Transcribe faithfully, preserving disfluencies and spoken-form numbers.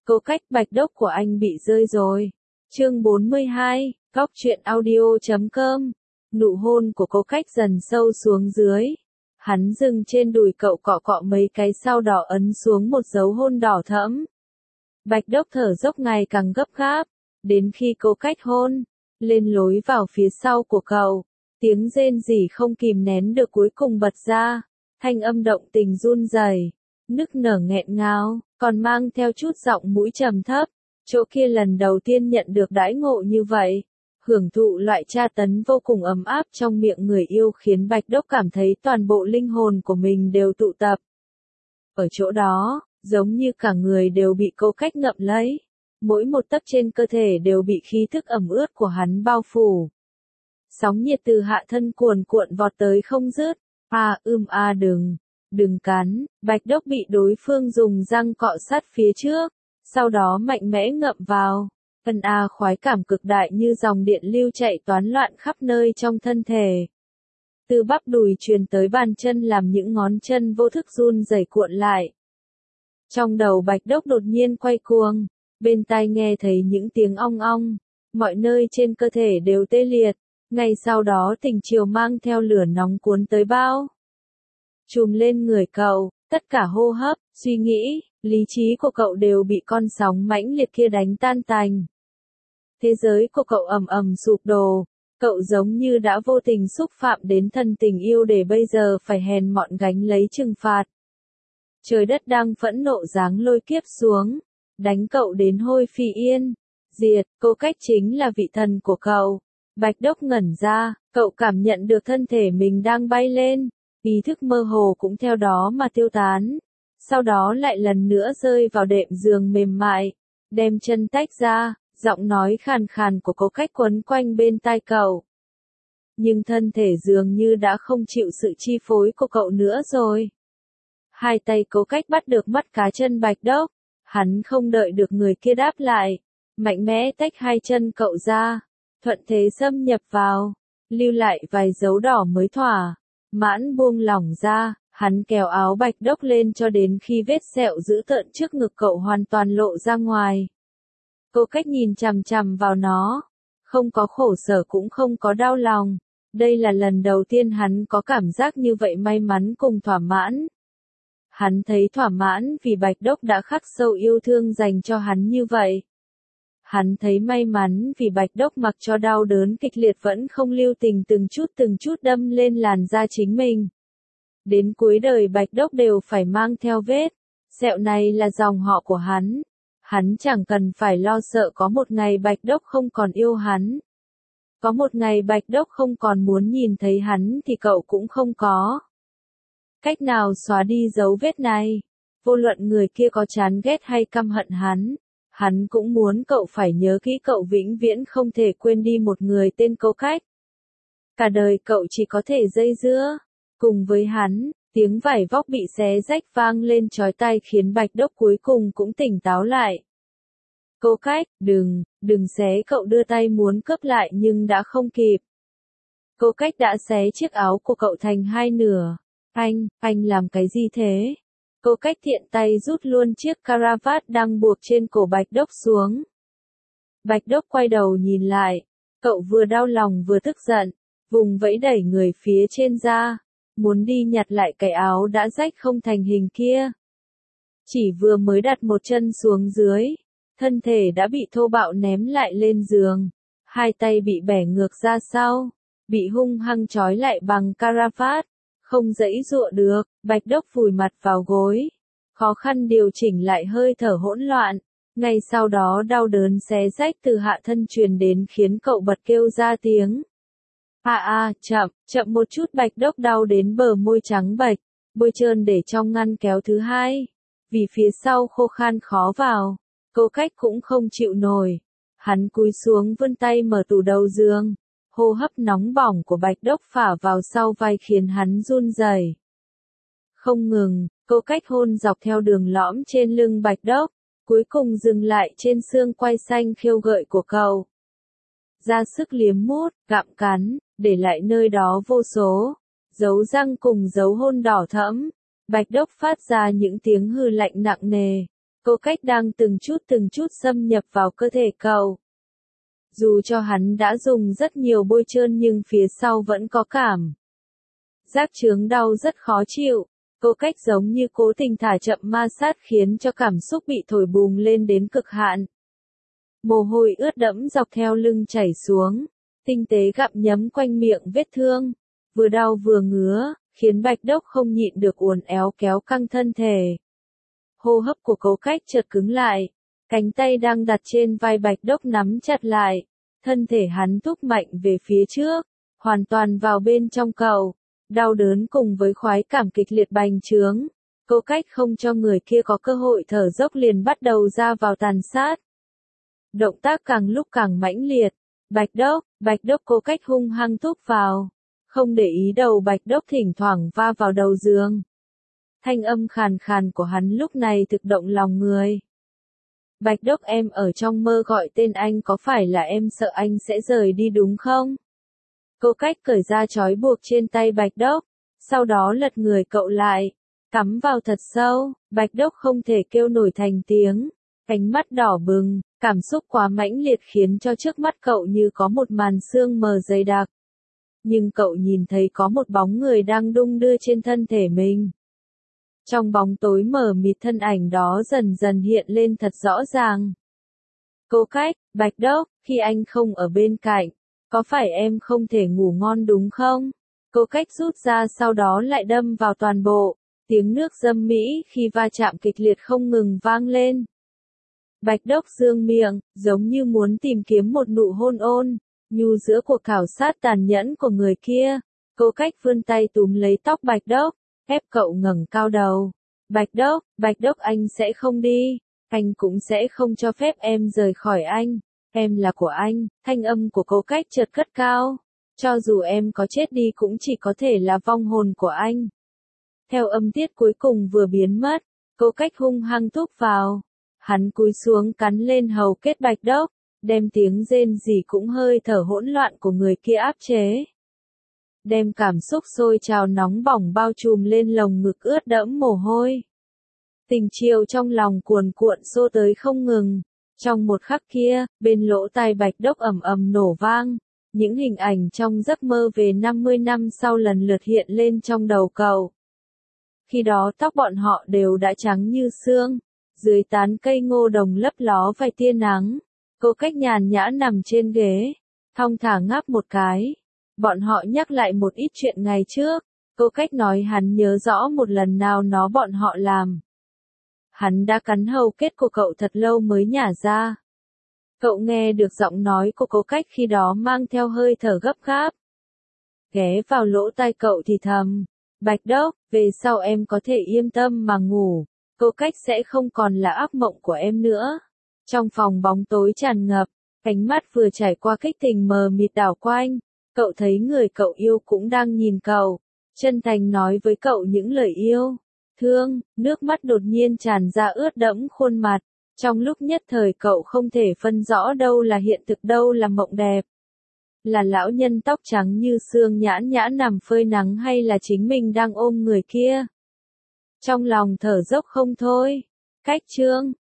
Câu cách bạch đốc của anh bị rơi rồi. Chương bốn mươi hai, Góc truyện audio chấm com. Nụ hôn của cô cách dần sâu xuống dưới. Hắn dừng trên đùi cậu cọ cọ mấy cái sau đó ấn xuống một dấu hôn đỏ thẫm. Bạch đốc thở dốc ngày càng gấp gáp, đến khi cô cách hôn lên lối vào phía sau của cậu, tiếng rên rỉ không kìm nén được cuối cùng bật ra, thanh âm động tình run rẩy, nức nở nghẹn ngào, còn mang theo chút giọng mũi trầm thấp, chỗ kia lần đầu tiên nhận được đãi ngộ như vậy, hưởng thụ loại tra tấn vô cùng ấm áp trong miệng người yêu khiến Bạch Đốc cảm thấy toàn bộ linh hồn của mình đều tụ tập. Ở chỗ đó, giống như cả người đều bị cô cách ngậm lấy, mỗi một tấc trên cơ thể đều bị khí thức ẩm ướt của hắn bao phủ. Sóng nhiệt từ hạ thân cuồn cuộn vọt tới không dứt. À ưm a đừng, đừng cắn, Bạch Đốc bị đối phương dùng răng cọ sát phía trước, sau đó mạnh mẽ ngậm vào. Ân a khoái cảm cực đại như dòng điện lưu chạy toán loạn khắp nơi trong thân thể. Từ bắp đùi truyền tới bàn chân làm những ngón chân vô thức run rẩy cuộn lại. Trong đầu Bạch Đốc đột nhiên quay cuồng, bên tai nghe thấy những tiếng ong ong, mọi nơi trên cơ thể đều tê liệt, ngay sau đó tình chiều mang theo lửa nóng cuốn tới bao. Trùm lên người cậu, tất cả hô hấp, suy nghĩ, lý trí của cậu đều bị con sóng mãnh liệt kia đánh tan tành. Thế giới của cậu ầm ầm sụp đổ, cậu giống như đã vô tình xúc phạm đến thân tình yêu để bây giờ phải hèn mọn gánh lấy trừng phạt. Trời đất đang phẫn nộ giáng lôi kiếp xuống, đánh cậu đến hôi phi yên, diệt, cô cách chính là vị thần của cậu. Bạch Đốc ngẩn ra, cậu cảm nhận được thân thể mình đang bay lên, ý thức mơ hồ cũng theo đó mà tiêu tán. Sau đó lại lần nữa rơi vào đệm giường mềm mại, đem chân tách ra, giọng nói khàn khàn của cô cách quấn quanh bên tai cậu. Nhưng thân thể dường như đã không chịu sự chi phối của cậu nữa rồi. Hai tay cố cách bắt được mắt cá chân Bạch Đốc, hắn không đợi được người kia đáp lại, mạnh mẽ tách hai chân cậu ra, thuận thế xâm nhập vào, lưu lại vài dấu đỏ mới thỏa, mãn buông lỏng ra, hắn kéo áo Bạch Đốc lên cho đến khi vết sẹo dữ tợn trước ngực cậu hoàn toàn lộ ra ngoài. Cô cách nhìn chằm chằm vào nó, không có khổ sở cũng không có đau lòng, đây là lần đầu tiên hắn có cảm giác như vậy may mắn cùng thỏa mãn. Hắn thấy thỏa mãn vì Bạch Đốc đã khắc sâu yêu thương dành cho hắn như vậy. Hắn thấy may mắn vì Bạch Đốc mặc cho đau đớn kịch liệt vẫn không lưu tình từng chút từng chút đâm lên làn da chính mình. Đến cuối đời Bạch Đốc đều phải mang theo vết sẹo này là dòng họ của hắn. Hắn chẳng cần phải lo sợ có một ngày Bạch Đốc không còn yêu hắn. Có một ngày Bạch Đốc không còn muốn nhìn thấy hắn thì cậu cũng không có cách nào xóa đi dấu vết này. Vô luận người kia có chán ghét hay căm hận hắn, hắn cũng muốn cậu phải nhớ kỹ cậu vĩnh viễn không thể quên đi một người tên Cô Cách. Cả đời cậu chỉ có thể dây dưa cùng với hắn. Tiếng vải vóc bị xé rách vang lên chói tai khiến Bạch Đốc cuối cùng cũng tỉnh táo lại. Cô cách, đừng, đừng xé, cậu đưa tay muốn cướp lại nhưng đã không kịp. Cô cách đã xé chiếc áo của cậu thành hai nửa. Anh, anh làm cái gì thế? Cô cách tiện tay rút luôn chiếc caravat đang buộc trên cổ Bạch Đốc xuống. Bạch Đốc quay đầu nhìn lại, cậu vừa đau lòng vừa tức giận, vùng vẫy đẩy người phía trên ra, muốn đi nhặt lại cái áo đã rách không thành hình kia. Chỉ vừa mới đặt một chân xuống dưới, thân thể đã bị thô bạo ném lại lên giường, hai tay bị bẻ ngược ra sau, bị hung hăng trói lại bằng caravat, không giãy giụa được. Bạch Đốc vùi mặt vào gối, khó khăn điều chỉnh lại hơi thở hỗn loạn, ngay sau đó đau đớn xé rách từ hạ thân truyền đến khiến cậu bật kêu ra tiếng. À à, chậm, chậm một chút. Bạch Đốc đau đến bờ môi trắng bệch, bôi trơn để trong ngăn kéo thứ hai, vì phía sau khô khan khó vào. Cô cách cũng không chịu nổi, hắn cúi xuống vươn tay mở tủ đầu giường, hô hấp nóng bỏng của Bạch Đốc phả vào sau vai khiến hắn run rẩy. Không ngừng, cô cách hôn dọc theo đường lõm trên lưng Bạch Đốc, cuối cùng dừng lại trên xương quai xanh khiêu gợi của cậu. Ra sức liếm mút, gặm cắn, để lại nơi đó vô số dấu răng cùng dấu hôn đỏ thẫm. Bạch Đốc phát ra những tiếng hừ lạnh nặng nề. Cô cách đang từng chút từng chút xâm nhập vào cơ thể cậu. Dù cho hắn đã dùng rất nhiều bôi trơn nhưng phía sau vẫn có cảm giác chướng đau rất khó chịu. Cô cách giống như cố tình thả chậm ma sát khiến cho cảm xúc bị thổi bùng lên đến cực hạn. Mồ hôi ướt đẫm dọc theo lưng chảy xuống, tinh tế gặm nhấm quanh miệng vết thương, vừa đau vừa ngứa, khiến Bạch Đốc không nhịn được uốn éo kéo căng thân thể. Hô hấp của Cố Cách chợt cứng lại, cánh tay đang đặt trên vai Bạch Đốc nắm chặt lại, thân thể hắn thúc mạnh về phía trước, hoàn toàn vào bên trong cậu. Đau đớn cùng với khoái cảm kịch liệt bành trướng, Cố Cách không cho người kia có cơ hội thở dốc liền bắt đầu ra vào tàn sát. Động tác càng lúc càng mãnh liệt, Bạch Đốc, Bạch Đốc Cố Cách hung hăng thúc vào, không để ý đầu Bạch Đốc thỉnh thoảng va vào đầu giường. Thanh âm khàn khàn của hắn lúc này thực động lòng người. Bạch Đốc, em ở trong mơ gọi tên anh, có phải là em sợ anh sẽ rời đi đúng không? Cố Cách cởi ra trói buộc trên tay Bạch Đốc, sau đó lật người cậu lại, cắm vào thật sâu. Bạch Đốc không thể kêu nổi thành tiếng, cánh mắt đỏ bừng, cảm xúc quá mãnh liệt khiến cho trước mắt cậu như có một màn sương mờ dày đặc. Nhưng cậu nhìn thấy có một bóng người đang đung đưa trên thân thể mình. Trong bóng tối mờ mịt thân ảnh đó dần dần hiện lên thật rõ ràng. Cố Cách, Bạch Đốc, khi anh không ở bên cạnh, có phải em không thể ngủ ngon đúng không? Cố Cách rút ra sau đó lại đâm vào toàn bộ, tiếng nước dâm mỹ khi va chạm kịch liệt không ngừng vang lên. Bạch Đốc dương miệng, giống như muốn tìm kiếm một nụ hôn ôn, nhu giữa cuộc khảo sát tàn nhẫn của người kia. Cố Cách vươn tay túm lấy tóc Bạch Đốc, ép cậu ngẩng cao đầu. Bạch Đốc, Bạch Đốc, anh sẽ không đi, anh cũng sẽ không cho phép em rời khỏi anh. Em là của anh. Thanh âm của Cố Cách chợt cất cao. Cho dù em có chết đi cũng chỉ có thể là vong hồn của anh. Theo âm tiết cuối cùng vừa biến mất, Cố Cách hung hăng thúc vào. Hắn cúi xuống cắn lên hầu kết Bạch Đốc, đem tiếng rên rỉ cũng hơi thở hỗn loạn của người kia áp chế. Đem cảm xúc sôi trào nóng bỏng bao trùm lên lồng ngực ướt đẫm mồ hôi. Tình chiều trong lòng cuồn cuộn xô tới không ngừng. Trong một khắc kia, bên lỗ tai Bạch Đốc ầm ầm nổ vang, những hình ảnh trong giấc mơ về năm mươi năm sau lần lượt hiện lên trong đầu cậu. Khi đó tóc bọn họ đều đã trắng như xương, dưới tán cây ngô đồng lấp ló vài tia nắng. Cố Cách nhàn nhã nằm trên ghế, thong thả ngáp một cái. Bọn họ nhắc lại một ít chuyện ngày trước. Cố Cách nói hắn nhớ rõ một lần nào nó bọn họ làm. Hắn đã cắn hầu kết của cậu thật lâu mới nhả ra. Cậu nghe được giọng nói của Cố Cách khi đó mang theo hơi thở gấp gáp. Ghé vào lỗ tai cậu thì thầm, Bạch Đốc, về sau em có thể yên tâm mà ngủ, Cố Cách sẽ không còn là ác mộng của em nữa. Trong phòng bóng tối tràn ngập, ánh mắt vừa trải qua kích tình mờ mịt đảo quanh, cậu thấy người cậu yêu cũng đang nhìn cậu, chân thành nói với cậu những lời yêu thương. Nước mắt đột nhiên tràn ra ướt đẫm khuôn mặt. Trong lúc nhất thời cậu không thể phân rõ đâu là hiện thực đâu là mộng đẹp. Là lão nhân tóc trắng như xương nhãn nhã nằm phơi nắng hay là chính mình đang ôm người kia. Trong lòng thở dốc không thôi. Cách chương